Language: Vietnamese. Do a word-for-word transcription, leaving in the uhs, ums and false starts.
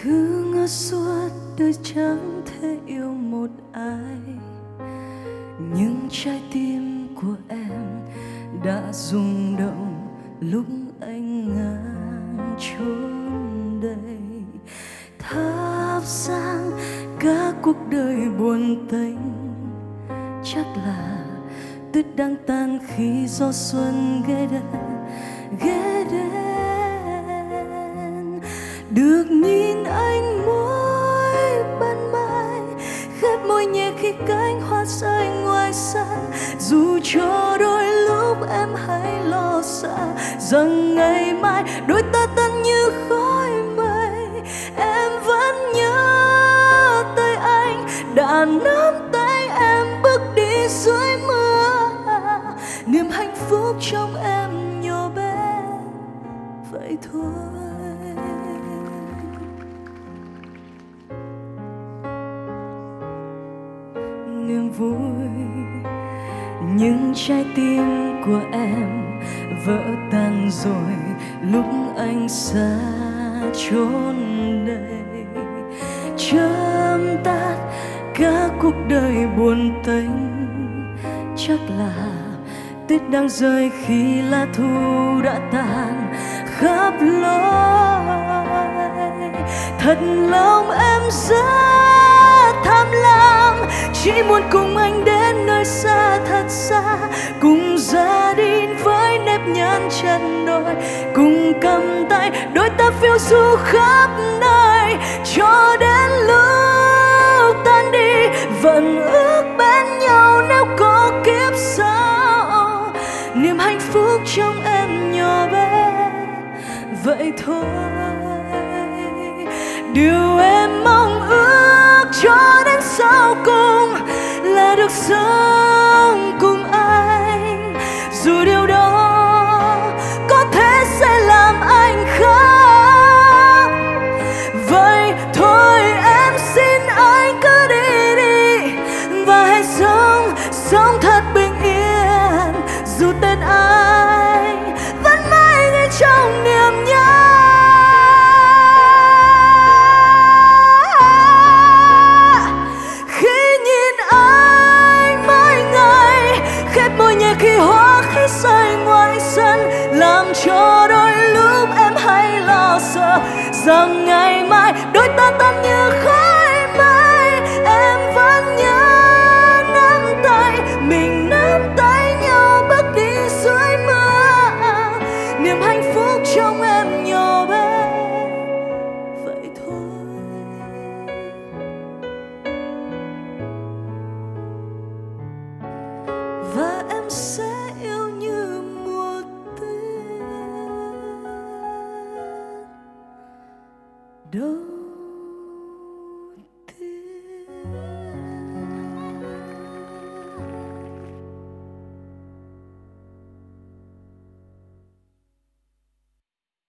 cứ ngỡ suốt đời chẳng thể yêu một ai, nhưng trái tim của em đã rung động lúc anh ngang chốn đây. Thắp sáng cả cuộc đời buồn tênh, chắc là tuyết đang tan khi gió xuân ghé đến, ghé đến. Được nhìn anh môi ban mai, khép môi nhẹ khi cánh hoa rơi ngoài sân. Dù cho đôi lúc em hay lo sợ rằng ngày mai đôi ta tan như khói mây, em vẫn nhớ tới anh đã nắm tay em bước đi dưới mưa. Niềm hạnh phúc trong em nhỏ bé vậy thôi. Niềm vui nhưng trái tim của em vỡ tan rồi lúc anh xa chốn đây. Chớm tắt cả cuộc đời buồn tênh, chắc là tuyết đang rơi khi lá thu đã tàn khắp lối. Thật lòng em rất tham lam, chỉ muốn cùng anh đến nơi xa thật xa, cùng ra đi với nếp nhăn chân đôi, cùng cầm tay đôi ta phiêu du khắp nơi, cho đến lúc tan đi vẫn ước bên nhau nếu có kiếp sau. Niềm hạnh phúc trong em nhỏ bé vậy thôi. Điều em mong ước cho đến sau cùng là được sống cùng anh, dù điều đó có thể sẽ làm anh khóc. Vậy thôi em xin anh cứ đi đi, và hãy sống, sống thật bình yên, dù tên anh vẫn mãi ngay trong niềm nhớ. Khi hoa khi rơi ngoài sân, làm cho đôi lúc em hay lo sợ rằng ngày mai đôi ta tan như khói mây. Em vẫn nhớ nắm tay, mình nắm tay nhau bước đi dưới mưa. Niềm hạnh phúc trong em nhỏ bé vậy thôi. Và em sẽ